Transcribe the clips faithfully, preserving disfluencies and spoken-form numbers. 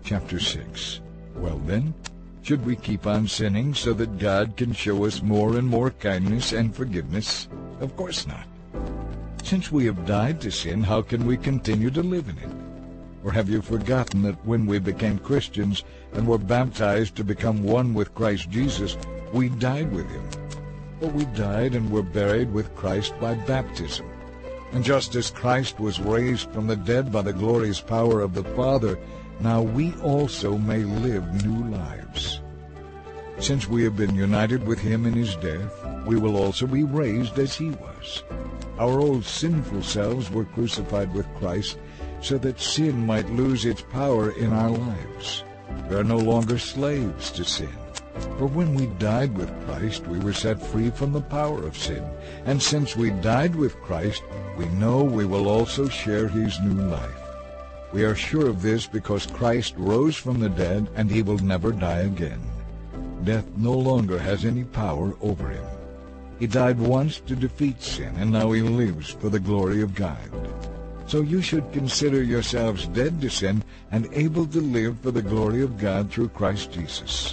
chapter six. Well then, should we keep on sinning so that God can show us more and more kindness and forgiveness? Of course not. Since we have died to sin, how can we continue to live in it? Or have you forgotten that when we became Christians and were baptized to become one with Christ Jesus, we died with him? For we died and were buried with Christ by baptism. And just as Christ was raised from the dead by the glorious power of the Father, now we also may live new lives. Since we have been united with him in his death, we will also be raised as he was. Our old sinful selves were crucified with Christ so that sin might lose its power in our lives. We are no longer slaves to sin. For when we died with Christ, we were set free from the power of sin. And since we died with Christ, we know we will also share his new life. We are sure of this because Christ rose from the dead, and he will never die again. Death no longer has any power over him. He died once to defeat sin, and now he lives for the glory of God. So you should consider yourselves dead to sin and able to live for the glory of God through Christ Jesus.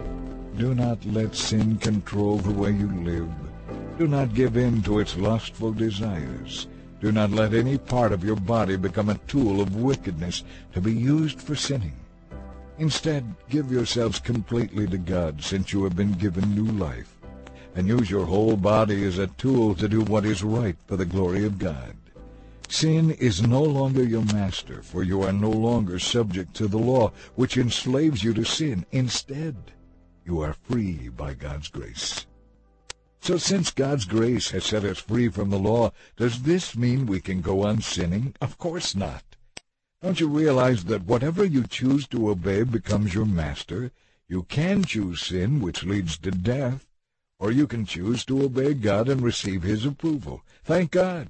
Do not let sin control the way you live. Do not give in to its lustful desires. Do not let any part of your body become a tool of wickedness to be used for sinning. Instead, give yourselves completely to God, since you have been given new life, and use your whole body as a tool to do what is right for the glory of God. Sin is no longer your master, for you are no longer subject to the law, which enslaves you to sin. Instead, you are free by God's grace. So since God's grace has set us free from the law, does this mean we can go on sinning? Of course not. Don't you realize that whatever you choose to obey becomes your master? You can choose sin, which leads to death, or you can choose to obey God and receive his approval. Thank God.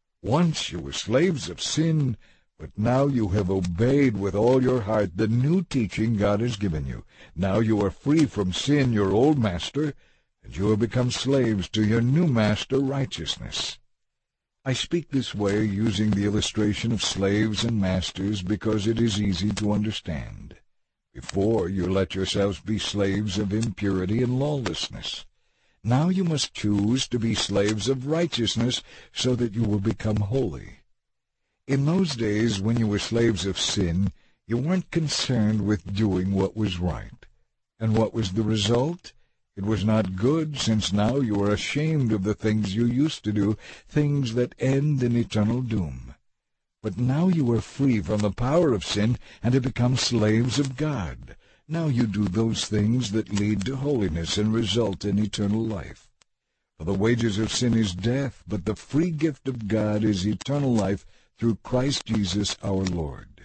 Once you were slaves of sin, but now you have obeyed with all your heart the new teaching God has given you. Now you are free from sin, your old master, and you have become slaves to your new master, righteousness. I speak this way using the illustration of slaves and masters because it is easy to understand. Before, you let yourselves be slaves of impurity and lawlessness. Now you must choose to be slaves of righteousness so that you will become holy. In those days when you were slaves of sin, you weren't concerned with doing what was right. And what was the result? It was not good, since now you are ashamed of the things you used to do, things that end in eternal doom. But now you are free from the power of sin and have become slaves of God. Now you do those things that lead to holiness and result in eternal life. For the wages of sin is death, but the free gift of God is eternal life through Christ Jesus our Lord.